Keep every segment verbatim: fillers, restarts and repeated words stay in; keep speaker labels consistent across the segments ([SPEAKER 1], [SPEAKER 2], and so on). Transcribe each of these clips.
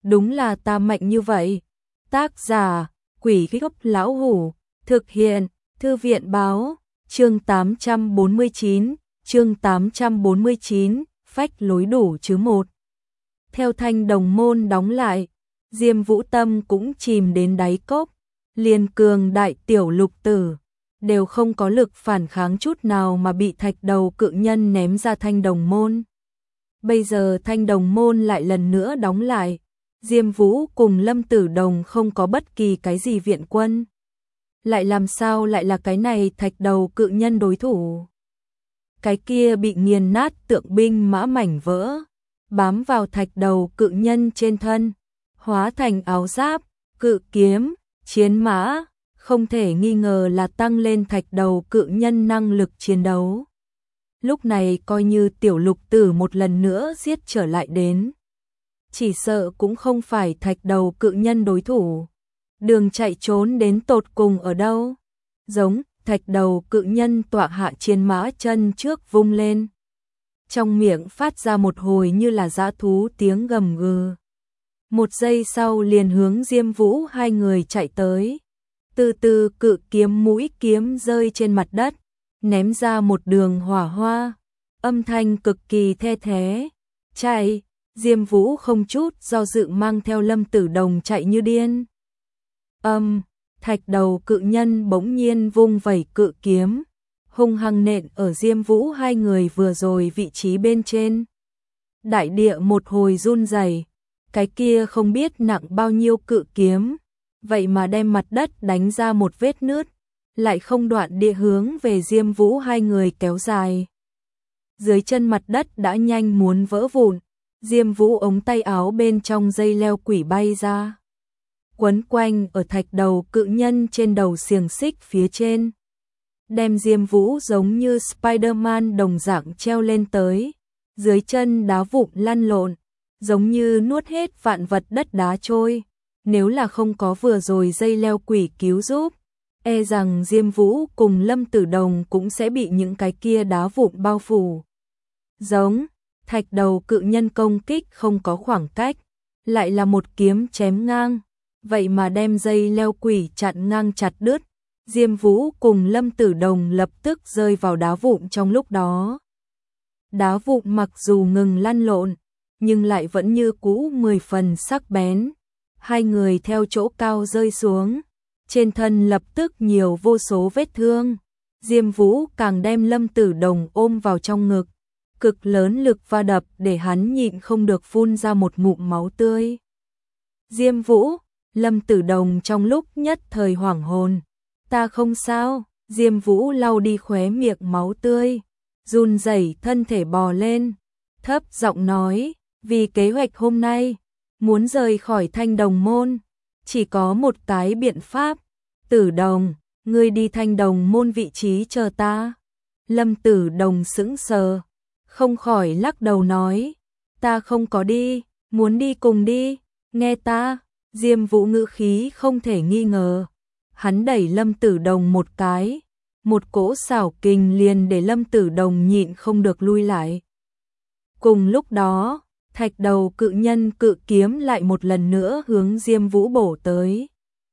[SPEAKER 1] đúng là ta mạnh như vậy. Tác giả, Quỷ Gốc Lão Hủ, thực hiện, Thư viện Báo, chương tám trăm bốn mươi chín, chương tám trăm bốn mươi chín, phách lối đủ chứ một. Theo Thanh Đồng môn đóng lại, Diêm Vũ tâm cũng chìm đến đáy cốc, liền cường đại tiểu lục tử đều không có lực phản kháng chút nào mà bị thạch đầu cự nhân ném ra Thanh Đồng môn. Bây giờ Thanh Đồng môn lại lần nữa đóng lại, Diêm Vũ cùng Lâm Tử Đồng không có bất kỳ cái gì viện quân. Lại làm sao lại là cái này thạch đầu cự nhân đối thủ? Cái kia bị nghiền nát tượng binh mã mảnh vỡ, bám vào thạch đầu cự nhân trên thân, hóa thành áo giáp, cự kiếm, chiến mã, không thể nghi ngờ là tăng lên thạch đầu cự nhân năng lực chiến đấu. Lúc này coi như tiểu lục tử một lần nữa giết trở lại đến, chỉ sợ cũng không phải thạch đầu cự nhân đối thủ. Đường chạy trốn đến tột cùng ở đâu? Giống, thạch đầu cự nhân tọa hạ chiến mã chân trước vung lên. Trong miệng phát ra một hồi như là dã thú tiếng gầm gừ. Một giây sau liền hướng Diêm Vũ hai người chạy tới. Từ từ cự kiếm mũi kiếm rơi trên mặt đất, ném ra một đường hỏa hoa, âm thanh cực kỳ the thế. Chạy, Diêm Vũ không chút do dự mang theo Lâm Tử Đồng chạy như điên. Âm, thạch đầu cự nhân bỗng nhiên vung vẩy cự kiếm, hung hăng nện ở Diêm Vũ hai người vừa rồi vị trí bên trên. Đại địa một hồi run rẩy, cái kia không biết nặng bao nhiêu cự kiếm, vậy mà đem mặt đất đánh ra một vết nứt, lại không đoạn địa hướng về Diêm Vũ hai người kéo dài. Dưới chân mặt đất đã nhanh muốn vỡ vụn, Diêm Vũ ống tay áo bên trong dây leo quỷ bay ra, quấn quanh ở thạch đầu cự nhân trên đầu xiềng xích phía trên, đem Diêm Vũ giống như Spider-Man đồng dạng treo lên tới, dưới chân đá vụn lăn lộn, giống như nuốt hết vạn vật đất đá trôi. Nếu là không có vừa rồi dây leo quỷ cứu giúp, e rằng Diêm Vũ cùng Lâm Tử Đồng cũng sẽ bị những cái kia đá vụn bao phủ. Giống, thạch đầu cự nhân công kích không có khoảng cách, lại là một kiếm chém ngang, vậy mà đem dây leo quỷ chặn ngang chặt đứt. Diêm Vũ cùng Lâm Tử Đồng lập tức rơi vào đá vụn trong lúc đó. Đá vụn mặc dù ngừng lăn lộn, nhưng lại vẫn như cũ mười phần sắc bén. Hai người theo chỗ cao rơi xuống, trên thân lập tức nhiều vô số vết thương. Diêm Vũ càng đem Lâm Tử Đồng ôm vào trong ngực, cực lớn lực va đập để hắn nhịn không được phun ra một ngụm máu tươi. Diêm Vũ, Lâm Tử Đồng trong lúc nhất thời hoảng hồn. Ta không sao. Diêm Vũ lau đi khóe miệng máu tươi, run rẩy thân thể bò lên, thấp giọng nói, vì kế hoạch hôm nay, muốn rời khỏi Thanh Đồng môn, chỉ có một cái biện pháp. Tử Đồng, ngươi đi Thanh Đồng môn vị trí chờ ta. Lâm Tử Đồng sững sờ, không khỏi lắc đầu nói, ta không có đi, muốn đi cùng đi, nghe ta. Diêm Vũ ngữ khí không thể nghi ngờ, hắn đẩy Lâm Tử Đồng một cái, một cỗ xảo kình liền để Lâm Tử Đồng nhịn không được lui lại. Cùng lúc đó, thạch đầu cự nhân cự kiếm lại một lần nữa hướng Diêm Vũ bổ tới.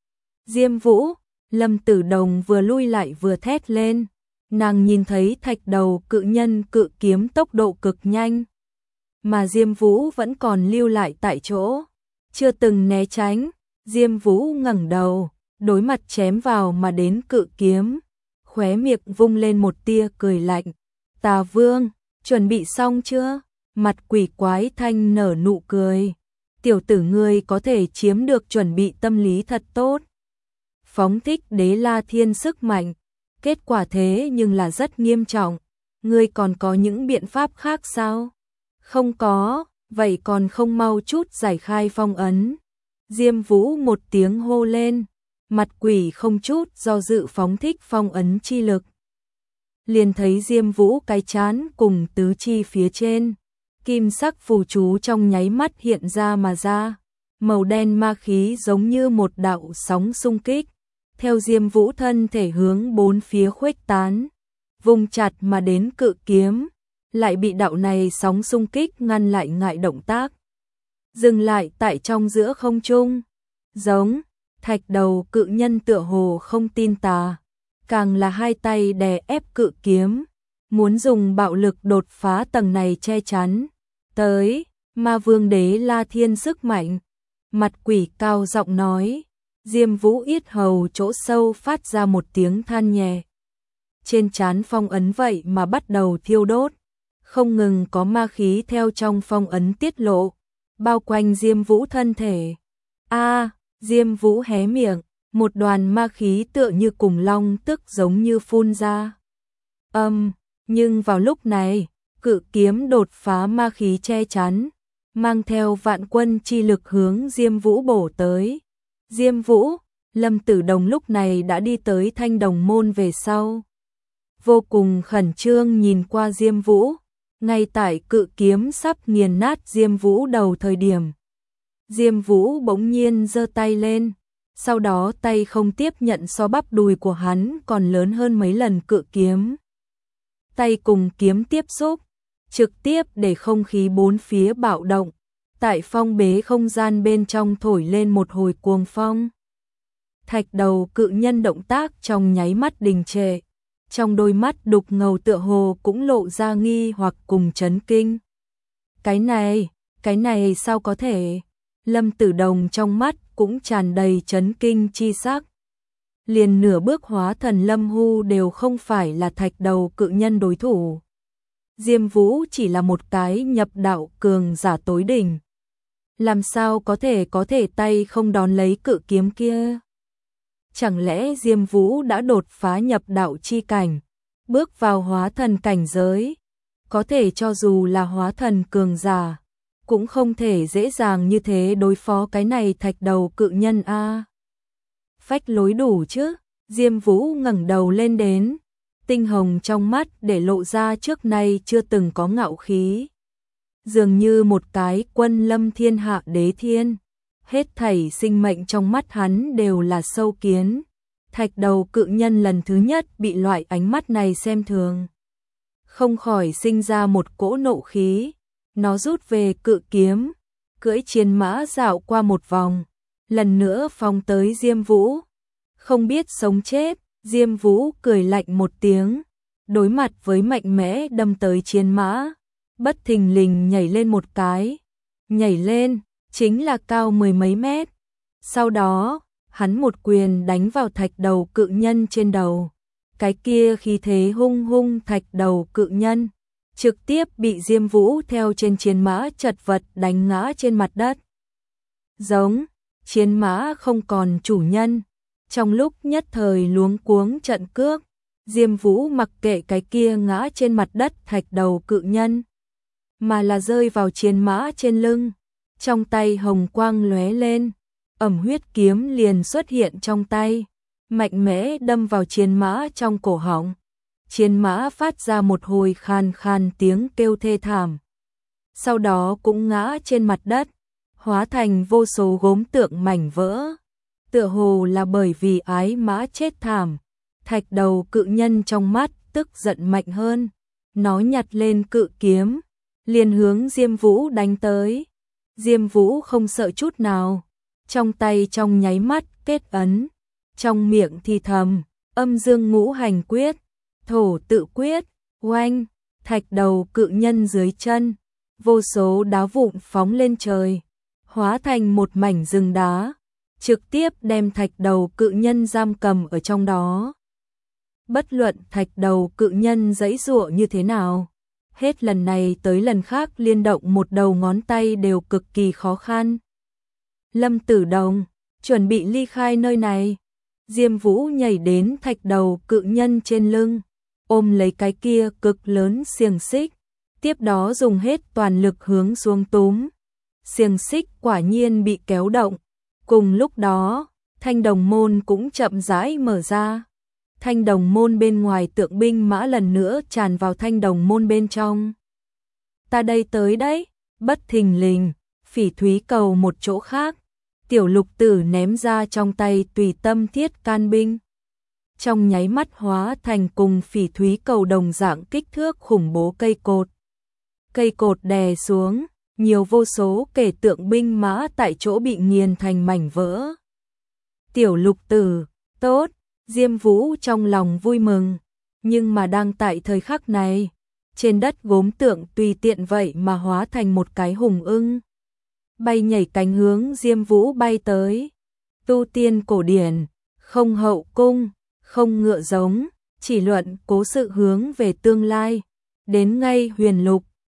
[SPEAKER 1] Diêm Vũ, Lâm Tử Đồng vừa lui lại vừa thét lên, nàng nhìn thấy thạch đầu cự nhân cự kiếm tốc độ cực nhanh, mà Diêm Vũ vẫn còn lưu lại tại chỗ, chưa từng né tránh. Diêm Vũ ngẩng đầu, đối mặt chém vào mà đến cự kiếm, khóe miệng vung lên một tia cười lạnh. Tà Vương, chuẩn bị xong chưa? Mặt quỷ quái thanh nở nụ cười. Tiểu tử ngươi có thể chiếm được chuẩn bị tâm lý thật tốt. Phóng thích Đế La Thiên sức mạnh, kết quả thế nhưng là rất nghiêm trọng. Ngươi còn có những biện pháp khác sao? Không có, vậy còn không mau chút giải khai phong ấn. Diêm Vũ một tiếng hô lên, mặt quỷ không chút do dự phóng thích phong ấn chi lực. Liền thấy Diêm Vũ cái chán cùng tứ chi phía trên, kim sắc phù chú trong nháy mắt hiện ra mà ra, màu đen ma khí giống như một đạo sóng xung kích, theo Diêm Vũ thân thể hướng bốn phía khuếch tán, vùng chặt mà đến cự kiếm, lại bị đạo này sóng xung kích ngăn lại ngại động tác. dừng lại tại trong giữa không trung. Giống, thạch đầu cự nhân tựa hồ không tin tà, càng là hai tay đè ép cự kiếm, muốn dùng bạo lực đột phá tầng này che chắn. Tới, Ma Vương Đế La Thiên sức mạnh. Mặt quỷ cao giọng nói, Diêm Vũ yết hầu chỗ sâu phát ra một tiếng than nhẹ. Trên trán phong ấn vậy mà bắt đầu thiêu đốt, không ngừng có ma khí theo trong phong ấn tiết lộ, bao quanh Diêm Vũ thân thể. A, Diêm Vũ hé miệng, một đoàn ma khí tựa như cùng long tức giống như phun ra. Âm, um, nhưng vào lúc này, cự kiếm đột phá ma khí che chắn, mang theo vạn quân chi lực hướng Diêm Vũ bổ tới. Diêm Vũ, Lâm Tử Đồng lúc này đã đi tới Thanh Đồng môn về sau. Vô cùng khẩn trương nhìn qua Diêm Vũ, ngay tại cự kiếm sắp nghiền nát Diêm Vũ đầu thời điểm. Diêm Vũ bỗng nhiên giơ tay lên, sau đó tay không tiếp nhận so bắp đùi của hắn còn lớn hơn mấy lần cự kiếm. Tay cùng kiếm tiếp xúc, trực tiếp để không khí bốn phía bạo động, tại phong bế không gian bên trong thổi lên một hồi cuồng phong. Thạch đầu cự nhân động tác trong nháy mắt đình trệ, trong đôi mắt đục ngầu tựa hồ cũng lộ ra nghi hoặc cùng chấn kinh. Cái này, cái này sao có thể? Lâm Tử Đồng trong mắt cũng tràn đầy chấn kinh chi sắc. Liền nửa bước hóa thần Lâm Hu đều không phải là thạch đầu cự nhân đối thủ. Diêm Vũ chỉ là một cái nhập đạo cường giả tối đỉnh. Làm sao có thể có thể tay không đón lấy cự kiếm kia? Chẳng lẽ Diêm Vũ đã đột phá nhập đạo chi cảnh, bước vào hóa thần cảnh giới? Có thể cho dù là hóa thần cường giả, cũng không thể dễ dàng như thế đối phó cái này thạch đầu cự nhân a. Phách lối đủ chứ? Diêm Vũ ngẩng đầu lên đến, tinh hồng trong mắt để lộ ra trước nay chưa từng có ngạo khí. Dường như một cái quân lâm thiên hạ đế thiên, hết thảy sinh mệnh trong mắt hắn đều là sâu kiến. Thạch đầu cự nhân lần thứ nhất bị loại ánh mắt này xem thường, không khỏi sinh ra một cỗ nộ khí. Nó rút về cự kiếm, cưỡi chiến mã dạo qua một vòng, lần nữa phóng tới Diêm Vũ. Không biết sống chết, Diêm Vũ cười lạnh một tiếng, đối mặt với mạnh mẽ đâm tới chiến mã, bất thình lình nhảy lên một cái. Nhảy lên, chính là cao mười mấy mét. Sau đó, hắn một quyền đánh vào thạch đầu cự nhân trên đầu. Cái kia khí thế hung hung thạch đầu cự nhân, trực tiếp bị Diêm Vũ theo trên chiến mã chật vật đánh ngã trên mặt đất. Giống, chiến mã không còn chủ nhân, trong lúc nhất thời luống cuống trận cước, Diêm Vũ mặc kệ cái kia ngã trên mặt đất thạch đầu cự nhân, mà là rơi vào chiến mã trên lưng, trong tay hồng quang lóe lên, ẩm huyết kiếm liền xuất hiện trong tay, mạnh mẽ đâm vào chiến mã trong cổ họng. Chiến mã phát ra một hồi khan khan tiếng kêu thê thảm. Sau đó cũng ngã trên mặt đất, hóa thành vô số gốm tượng mảnh vỡ. Tựa hồ là bởi vì ái mã chết thảm, thạch đầu cự nhân trong mắt tức giận mạnh hơn. Nó nhặt lên cự kiếm, liền hướng Diêm Vũ đánh tới. Diêm Vũ không sợ chút nào, trong tay trong nháy mắt kết ấn, trong miệng thì thầm, âm dương ngũ hành quyết. Thổ tự quyết, oanh, thạch đầu cự nhân dưới chân, vô số đá vụn phóng lên trời, hóa thành một mảnh rừng đá, trực tiếp đem thạch đầu cự nhân giam cầm ở trong đó. Bất luận thạch đầu cự nhân giãy giụa như thế nào, hết lần này tới lần khác liên động một đầu ngón tay đều cực kỳ khó khăn. Lâm Tử Đồng, chuẩn bị ly khai nơi này. Diêm Vũ nhảy đến thạch đầu cự nhân trên lưng, ôm lấy cái kia cực lớn xiềng xích, tiếp đó dùng hết toàn lực hướng xuống túm. Xiềng xích quả nhiên bị kéo động. Cùng lúc đó, Thanh Đồng môn cũng chậm rãi mở ra. Thanh Đồng môn bên ngoài tượng binh mã lần nữa tràn vào Thanh Đồng môn bên trong. Ta đây tới đấy, bất thình lình, Phỉ Thúy cầu một chỗ khác. Tiểu Lục Tử ném ra trong tay tùy tâm thiết can binh. Trong nháy mắt hóa thành cùng Phỉ Thúy cầu đồng dạng kích thước khủng bố cây cột. Cây cột đè xuống, nhiều vô số kể tượng binh mã tại chỗ bị nghiền thành mảnh vỡ. Tiểu lục tử, tốt, Diêm Vũ trong lòng vui mừng, nhưng mà đang tại thời khắc này, trên đất gốm tượng tùy tiện vậy mà hóa thành một cái hùng ưng. Bay nhảy cánh hướng Diêm Vũ bay tới. Tu tiên cổ điển, không hậu cung, không ngựa giống, chỉ luận cố sự hướng về tương lai, đến ngay huyền lục,